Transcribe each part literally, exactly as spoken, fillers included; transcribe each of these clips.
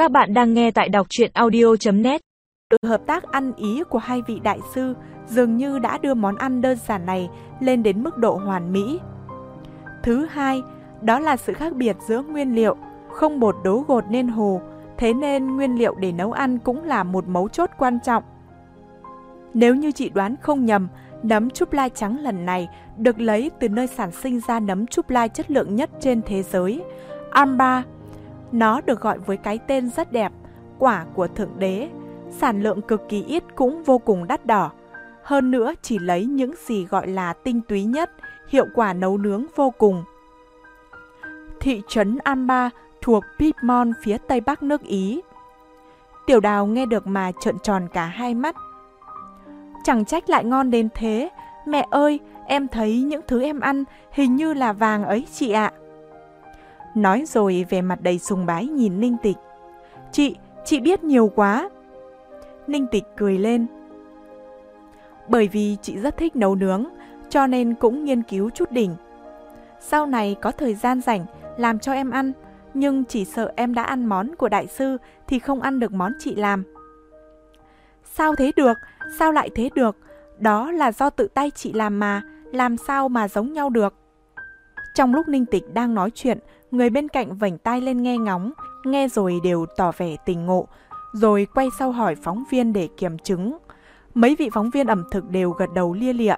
Các bạn đang nghe tại đọc truyện audio chấm net. Sự hợp tác ăn ý của hai vị đại sư dường như đã đưa món ăn đơn giản này lên đến mức độ hoàn mỹ. Thứ hai, đó là sự khác biệt giữa nguyên liệu, không bột đố gột nên hồ, thế nên nguyên liệu để nấu ăn cũng là một mấu chốt quan trọng. Nếu như chị đoán không nhầm, nấm chúp lai trắng lần này được lấy từ nơi sản sinh ra nấm chúp lai chất lượng nhất trên thế giới, Ambar. Nó được gọi với cái tên rất đẹp, quả của Thượng Đế, sản lượng cực kỳ ít cũng vô cùng đắt đỏ. Hơn nữa chỉ lấy những gì gọi là tinh túy nhất, hiệu quả nấu nướng vô cùng. Thị trấn Ambar thuộc Piedmont phía tây bắc nước Ý. Tiểu Đào nghe được mà trợn tròn cả hai mắt. Chẳng trách lại ngon đến thế, mẹ ơi, em thấy những thứ em ăn hình như là vàng ấy chị ạ. Nói rồi về mặt đầy sùng bái nhìn Ninh Tịch. Chị, chị biết nhiều quá. Ninh Tịch cười lên. Bởi vì chị rất thích nấu nướng, cho nên cũng nghiên cứu chút đỉnh. Sau này có thời gian rảnh làm cho em ăn, nhưng chỉ sợ em đã ăn món của đại sư thì không ăn được món chị làm. Sao thế được, sao lại thế được? Đó là do tự tay chị làm mà, làm sao mà giống nhau được? Trong lúc Ninh Tịch đang nói chuyện, người bên cạnh vểnh tai lên nghe ngóng, nghe rồi đều tỏ vẻ tỉnh ngộ, rồi quay sau hỏi phóng viên để kiểm chứng. Mấy vị phóng viên ẩm thực đều gật đầu lia lịa.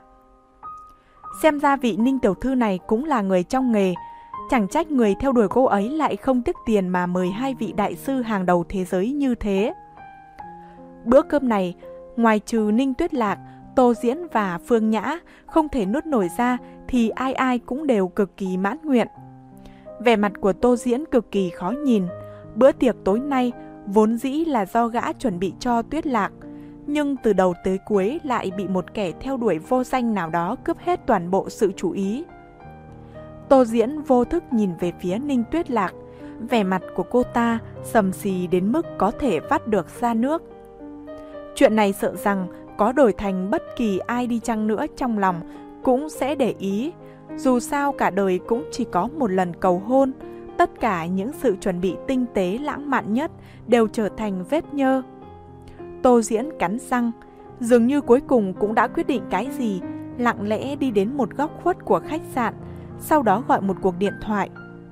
Xem ra vị Ninh tiểu thư này cũng là người trong nghề, chẳng trách người theo đuổi cô ấy lại không tiếc tiền mà mời hai vị đại sư hàng đầu thế giới như thế. Bữa cơm này, ngoài trừ Ninh Tuyết Lạc, Tô Diễn và Phương Nhã không thể nuốt nổi ra thì ai ai cũng đều cực kỳ mãn nguyện. Vẻ mặt của Tô Diễn cực kỳ khó nhìn. Bữa tiệc tối nay vốn dĩ là do gã chuẩn bị cho Tuyết Lạc, nhưng từ đầu tới cuối lại bị một kẻ theo đuổi vô danh nào đó cướp hết toàn bộ sự chú ý. Tô Diễn vô thức nhìn về phía Ninh Tuyết Lạc, vẻ mặt của cô ta sầm xì đến mức có thể vắt được ra nước. Chuyện này sợ rằng có đổi thành bất kỳ ai đi chăng nữa trong lòng cũng sẽ để ý. Dù sao cả đời cũng chỉ có một lần cầu hôn, tất cả những sự chuẩn bị tinh tế lãng mạn nhất đều trở thành vết nhơ. Tô Diễn cắn răng, dường như cuối cùng cũng đã quyết định cái gì, lặng lẽ đi đến một góc khuất của khách sạn, sau đó gọi một cuộc điện thoại.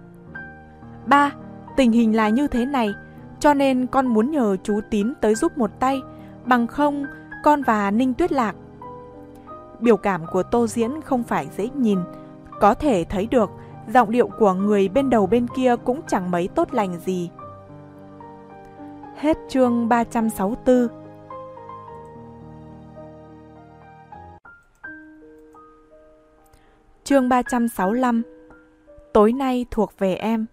Ba, tình hình là như thế này, cho nên con muốn nhờ chú Tín tới giúp một tay, bằng không con và Ninh Tuyết Lạc. Biểu cảm của Tô Diễn không phải dễ nhìn, có thể thấy được giọng điệu của người bên đầu bên kia cũng chẳng mấy tốt lành gì. Hết chương ba trăm sáu mươi tư. Chương ba trăm sáu mươi lăm. Tối nay thuộc về em.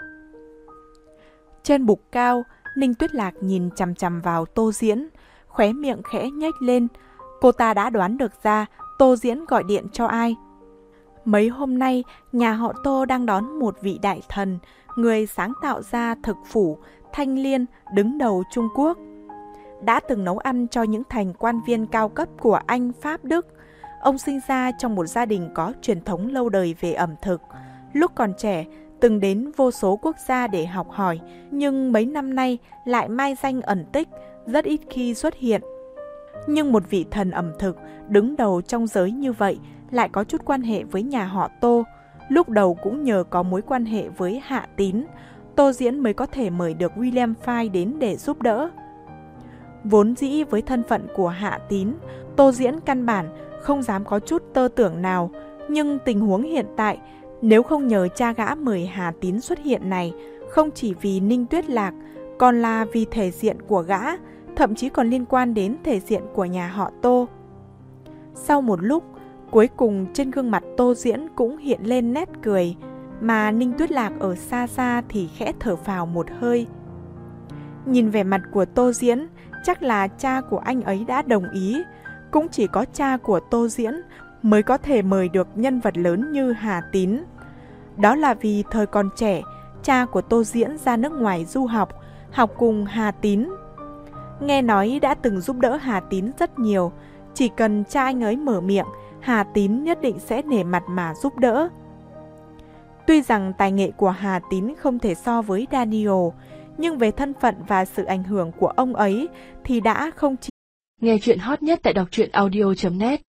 Trên bục cao, Ninh Tuyết Lạc nhìn chằm chằm vào Tô Diễn, khóe miệng khẽ nhếch lên. Cô ta đã đoán được ra Tô Diễn gọi điện cho ai. Mấy hôm nay, nhà họ Tô đang đón một vị đại thần, người sáng tạo ra thực phủ Thanh Liên đứng đầu Trung Quốc. Đã từng nấu ăn cho những thành quan viên cao cấp của Anh, Pháp, Đức. Ông sinh ra trong một gia đình có truyền thống lâu đời về ẩm thực. Lúc còn trẻ, từng đến vô số quốc gia để học hỏi, nhưng mấy năm nay lại mai danh ẩn tích, rất ít khi xuất hiện. Nhưng một vị thần ẩm thực đứng đầu trong giới như vậy lại có chút quan hệ với nhà họ Tô. Lúc đầu cũng nhờ có mối quan hệ với Hạ Tín, Tô Diễn mới có thể mời được William Fay đến để giúp đỡ. Vốn dĩ với thân phận của Hạ Tín, Tô Diễn căn bản không dám có chút tơ tưởng nào, nhưng tình huống hiện tại, nếu không nhờ cha gã mời Hạ Tín xuất hiện này, không chỉ vì Ninh Tuyết Lạc, còn là vì thể diện của gã, thậm chí còn liên quan đến thể diện của nhà họ Tô. Sau một lúc, cuối cùng trên gương mặt Tô Diễn cũng hiện lên nét cười, mà Ninh Tuyết Lạc ở xa xa thì khẽ thở phào một hơi. Nhìn vẻ mặt của Tô Diễn, chắc là cha của anh ấy đã đồng ý. Cũng chỉ có cha của Tô Diễn mới có thể mời được nhân vật lớn như Hà Tín. Đó là vì thời còn trẻ, cha của Tô Diễn ra nước ngoài du học, học cùng Hà Tín. Nghe nói đã từng giúp đỡ Hà Tín rất nhiều, chỉ cần cha anh ấy mở miệng, Hà Tín nhất định sẽ nể mặt mà giúp đỡ. Tuy rằng tài nghệ của Hà Tín không thể so với Daniel, nhưng về thân phận và sự ảnh hưởng của ông ấy thì đã không chỉ. Nghe chuyện hot nhất tại đọc truyện audio chấm net